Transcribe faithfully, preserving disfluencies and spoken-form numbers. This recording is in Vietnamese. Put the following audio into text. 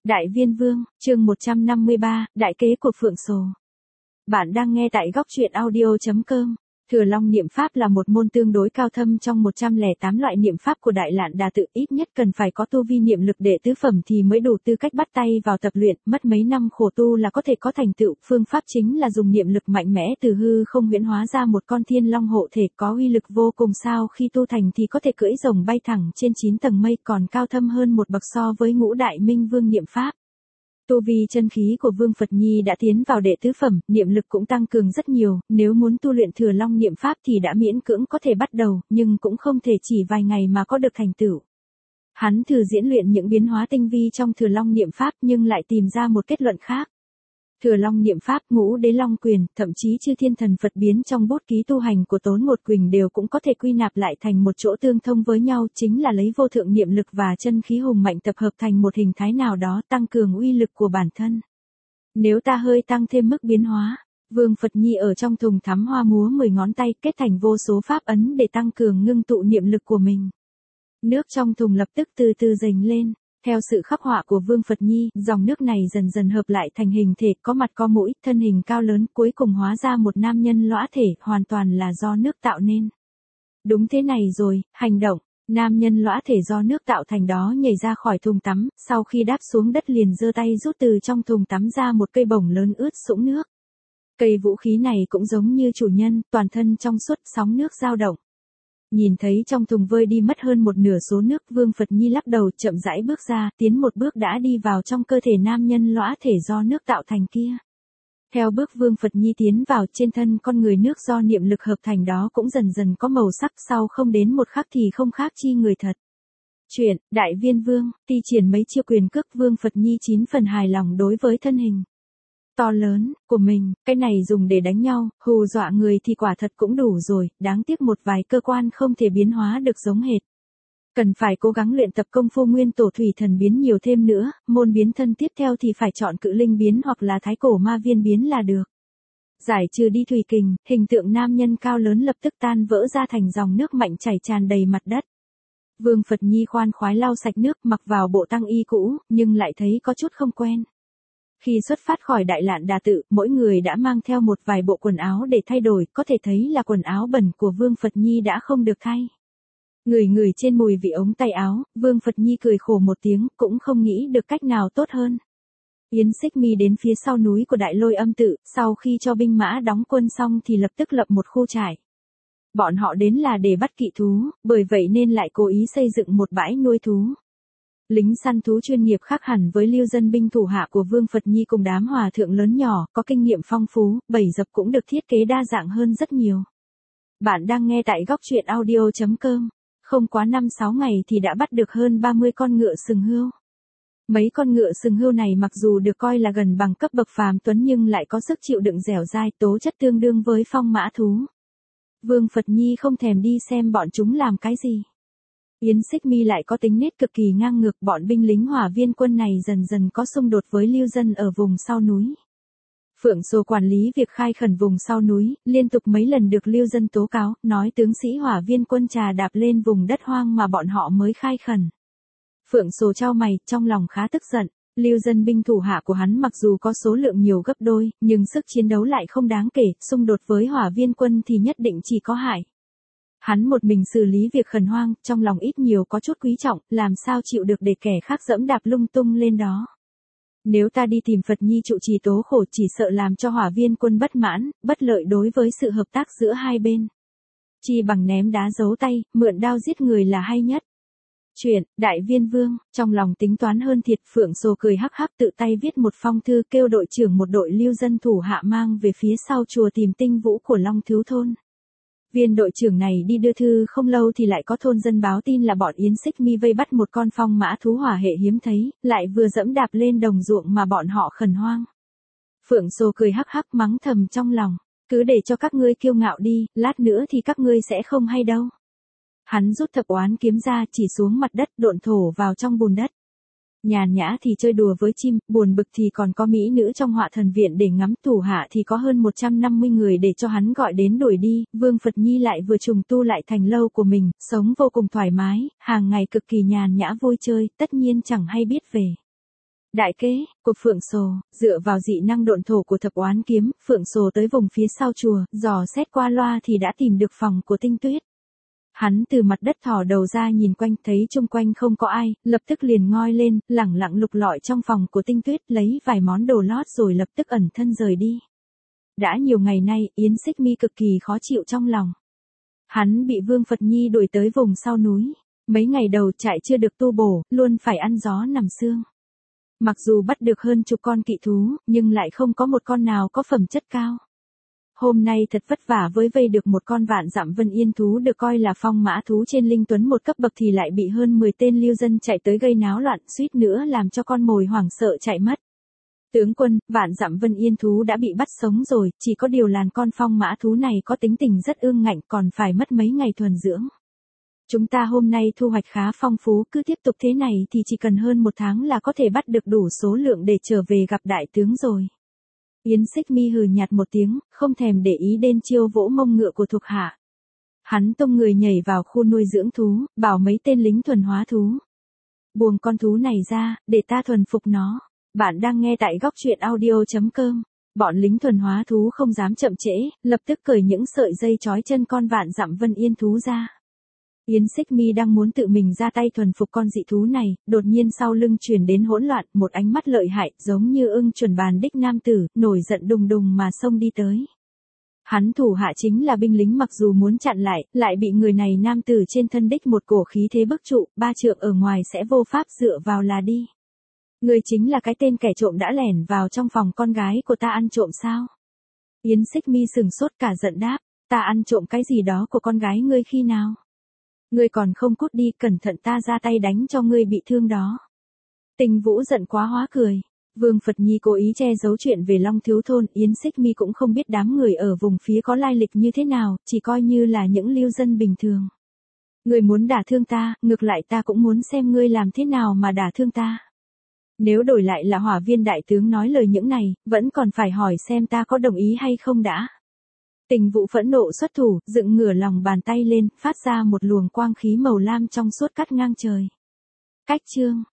Đại Viên Vương, chương một trăm năm mươi ba, Đại kế của Phượng Sồ. Bạn đang nghe tại góc truyện audio chấm com. Thừa Long niệm pháp là một môn tương đối cao thâm trong một trăm lẻ tám loại niệm pháp của Đại Lạn Đà Tự, ít nhất cần phải có tu vi niệm lực đệ tứ phẩm thì mới đủ tư cách bắt tay vào tập luyện, mất mấy năm khổ tu là có thể có thành tựu. Phương pháp chính là dùng niệm lực mạnh mẽ từ hư không huyễn hóa ra một con thiên long hộ thể có uy lực vô cùng, sao khi tu thành thì có thể cưỡi rồng bay thẳng trên chín tầng mây, còn cao thâm hơn một bậc so với Ngũ Đại Minh Vương niệm pháp. Tu vi chân khí của Vương Phật Nhi đã tiến vào đệ tứ phẩm, niệm lực cũng tăng cường rất nhiều, nếu muốn tu luyện Thừa Long niệm pháp thì đã miễn cưỡng có thể bắt đầu, nhưng cũng không thể chỉ vài ngày mà có được thành tựu. Hắn thử diễn luyện những biến hóa tinh vi trong Thừa Long niệm pháp nhưng lại tìm ra một kết luận khác. Thừa Long niệm pháp, Ngũ Đế Long Quyền, thậm chí chư thiên thần Phật biến trong bút ký tu hành của Tốn Một Quỳnh đều cũng có thể quy nạp lại thành một chỗ tương thông với nhau, chính là lấy vô thượng niệm lực và chân khí hùng mạnh tập hợp thành một hình thái nào đó, tăng cường uy lực của bản thân. Nếu ta hơi tăng thêm mức biến hóa, Vương Phật Nhi ở trong thùng thắm hoa múa mười ngón tay kết thành vô số pháp ấn để tăng cường ngưng tụ niệm lực của mình. Nước trong thùng lập tức từ từ dành lên. Theo sự khắc họa của Vương Phật Nhi, dòng nước này dần dần hợp lại thành hình thể, có mặt có mũi, thân hình cao lớn, cuối cùng hóa ra một nam nhân lõa thể, hoàn toàn là do nước tạo nên. Đúng thế này rồi, hành động, nam nhân lõa thể do nước tạo thành đó nhảy ra khỏi thùng tắm, sau khi đáp xuống đất liền giơ tay rút từ trong thùng tắm ra một cây bổng lớn ướt sũng nước. Cây vũ khí này cũng giống như chủ nhân, toàn thân trong suốt, sóng nước dao động. Nhìn thấy trong thùng vơi đi mất hơn một nửa số nước, Vương Phật Nhi lắc đầu chậm rãi bước ra, tiến một bước đã đi vào trong cơ thể nam nhân lõa thể do nước tạo thành kia. Theo bước Vương Phật Nhi tiến vào, trên thân con người nước do niệm lực hợp thành đó cũng dần dần có màu sắc, sau không đến một khắc thì không khác chi người thật. Chuyện, Đại Viên Vương, thi triển mấy chiêu quyền cước, Vương Phật Nhi chín phần hài lòng đối với thân hình to lớn của mình, cái này dùng để đánh nhau, hù dọa người thì quả thật cũng đủ rồi, đáng tiếc một vài cơ quan không thể biến hóa được giống hệt. Cần phải cố gắng luyện tập công phu nguyên tổ thủy thần biến nhiều thêm nữa, môn biến thân tiếp theo thì phải chọn cự linh biến hoặc là thái cổ ma viên biến là được. Giải trừ đi thủy kình, hình tượng nam nhân cao lớn lập tức tan vỡ ra thành dòng nước mạnh chảy tràn đầy mặt đất. Vương Phật Nhi khoan khoái lau sạch nước, mặc vào bộ tăng y cũ, nhưng lại thấy có chút không quen. Khi xuất phát khỏi Đại Lạn Đà Tự, mỗi người đã mang theo một vài bộ quần áo để thay đổi, có thể thấy là quần áo bẩn của Vương Phật Nhi đã không được thay. Ngửi ngửi trên mùi vị ống tay áo, Vương Phật Nhi cười khổ một tiếng, cũng không nghĩ được cách nào tốt hơn. Yến Xích Mi đến phía sau núi của Đại Lôi Âm Tự, sau khi cho binh mã đóng quân xong thì lập tức lập một khu trại. Bọn họ đến là để bắt kỵ thú, bởi vậy nên lại cố ý xây dựng một bãi nuôi thú. Lính săn thú chuyên nghiệp khác hẳn với lưu dân binh thủ hạ của Vương Phật Nhi cùng đám hòa thượng lớn nhỏ, có kinh nghiệm phong phú, bẫy dập cũng được thiết kế đa dạng hơn rất nhiều. Bạn đang nghe tại góc truyện audio chấm com. Không quá năm sáu ngày thì đã bắt được hơn ba mươi con ngựa sừng hươu. Mấy con ngựa sừng hươu này mặc dù được coi là gần bằng cấp bậc phàm tuấn nhưng lại có sức chịu đựng dẻo dai, tố chất tương đương với phong mã thú. Vương Phật Nhi không thèm đi xem bọn chúng làm cái gì. Yến Xích Mi lại có tính nết cực kỳ ngang ngược, bọn binh lính Hỏa Viên quân này dần dần có xung đột với lưu dân ở vùng sau núi. Phượng Sồ quản lý việc khai khẩn vùng sau núi, liên tục mấy lần được lưu dân tố cáo, nói tướng sĩ Hỏa Viên quân trà đạp lên vùng đất hoang mà bọn họ mới khai khẩn. Phượng Sồ chau mày, trong lòng khá tức giận, lưu dân binh thủ hạ của hắn mặc dù có số lượng nhiều gấp đôi, nhưng sức chiến đấu lại không đáng kể, xung đột với Hỏa Viên quân thì nhất định chỉ có hại. Hắn một mình xử lý việc khẩn hoang, trong lòng ít nhiều có chút quý trọng, làm sao chịu được để kẻ khác dẫm đạp lung tung lên đó. Nếu ta đi tìm Phật Nhi trụ trì tố khổ chỉ sợ làm cho Hỏa Viên quân bất mãn, bất lợi đối với sự hợp tác giữa hai bên. Chi bằng ném đá giấu tay, mượn đao giết người là hay nhất. Chuyện, Đại Viên Vương, trong lòng tính toán hơn thiệt, Phượng Sồ cười hắc hắc tự tay viết một phong thư kêu đội trưởng một đội lưu dân thủ hạ mang về phía sau chùa tìm tinh vũ của Long Thiếu Thôn. Viên đội trưởng này đi đưa thư không lâu thì lại có thôn dân báo tin là bọn Yến Xích Mi vây bắt một con phong mã thú hỏa hệ hiếm thấy, lại vừa dẫm đạp lên đồng ruộng mà bọn họ khẩn hoang. Phượng Sồ cười hắc hắc mắng thầm trong lòng, cứ để cho các ngươi kiêu ngạo đi, lát nữa thì các ngươi sẽ không hay đâu. Hắn rút thập oán kiếm ra chỉ xuống mặt đất độn thổ vào trong bùn đất. Nhàn nhã thì chơi đùa với chim, buồn bực thì còn có mỹ nữ trong Họa Thần Viện để ngắm, thủ hạ thì có hơn một trăm năm mươi người để cho hắn gọi đến đuổi đi. Vương Phật Nhi lại vừa trùng tu lại thành lâu của mình, sống vô cùng thoải mái, hàng ngày cực kỳ nhàn nhã vui chơi, tất nhiên chẳng hay biết về. Đại kế của Phượng Sồ, dựa vào dị năng độn thổ của thập oán kiếm, Phượng Sồ tới vùng phía sau chùa, dò xét qua loa thì đã tìm được phòng của Tinh Tuyết. Hắn từ mặt đất thò đầu ra nhìn quanh, thấy chung quanh không có ai, lập tức liền ngoi lên, lẳng lặng lục lọi trong phòng của Tinh Tuyết, lấy vài món đồ lót rồi lập tức ẩn thân rời đi. Đã nhiều ngày nay, Yến Xích Mi cực kỳ khó chịu trong lòng. Hắn bị Vương Phật Nhi đuổi tới vùng sau núi. Mấy ngày đầu trại chưa được tu bổ, luôn phải ăn gió nằm sương. Mặc dù bắt được hơn chục con kỵ thú, nhưng lại không có một con nào có phẩm chất cao. Hôm nay thật vất vả với vây được một con vạn dặm vân yên thú được coi là phong mã thú trên linh tuấn một cấp bậc thì lại bị hơn mười tên lưu dân chạy tới gây náo loạn, suýt nữa làm cho con mồi hoảng sợ chạy mất. Tướng quân, vạn dặm vân yên thú đã bị bắt sống rồi, chỉ có điều làn con phong mã thú này có tính tình rất ương ngạnh, còn phải mất mấy ngày thuần dưỡng. Chúng ta hôm nay thu hoạch khá phong phú, cứ tiếp tục thế này thì chỉ cần hơn một tháng là có thể bắt được đủ số lượng để trở về gặp đại tướng rồi. Yến Xích Mi hừ nhạt một tiếng, không thèm để ý đến chiêu vỗ mông ngựa của thuộc hạ. Hắn tung người nhảy vào khu nuôi dưỡng thú, bảo mấy tên lính thuần hóa thú. Buông con thú này ra, để ta thuần phục nó. Bạn đang nghe tại góc truyện audio chấm com. Bọn lính thuần hóa thú không dám chậm trễ, lập tức cởi những sợi dây trói chân con vạn dặm vân yên thú ra. Yến Xích Mi đang muốn tự mình ra tay thuần phục con dị thú này, đột nhiên sau lưng truyền đến hỗn loạn, một ánh mắt lợi hại, giống như ưng chuẩn bàn đích nam tử, nổi giận đùng đùng mà xông đi tới. Hắn thủ hạ chính là binh lính, mặc dù muốn chặn lại, lại bị người này nam tử trên thân đích một cổ khí thế bức trụ, ba trượng ở ngoài sẽ vô pháp dựa vào là đi. Người chính là cái tên kẻ trộm đã lẻn vào trong phòng con gái của ta ăn trộm sao? Yến Xích Mi sừng sốt cả giận đáp, ta ăn trộm cái gì đó của con gái ngươi khi nào? Ngươi còn không cút đi, cẩn thận ta ra tay đánh cho ngươi bị thương đó. Tình Vũ giận quá hóa cười. Vương Phật Nhi cố ý che giấu chuyện về Long Thiếu Thôn, Yến Xích Mi cũng không biết đám người ở vùng phía có lai lịch như thế nào, chỉ coi như là những lưu dân bình thường. Ngươi muốn đả thương ta, ngược lại ta cũng muốn xem ngươi làm thế nào mà đả thương ta. Nếu đổi lại là Hỏa Viên đại tướng nói lời những này, vẫn còn phải hỏi xem ta có đồng ý hay không đã. Tình Vũ phẫn nộ xuất thủ, dựng ngửa lòng bàn tay lên, phát ra một luồng quang khí màu lam trong suốt cắt ngang trời. Cách chương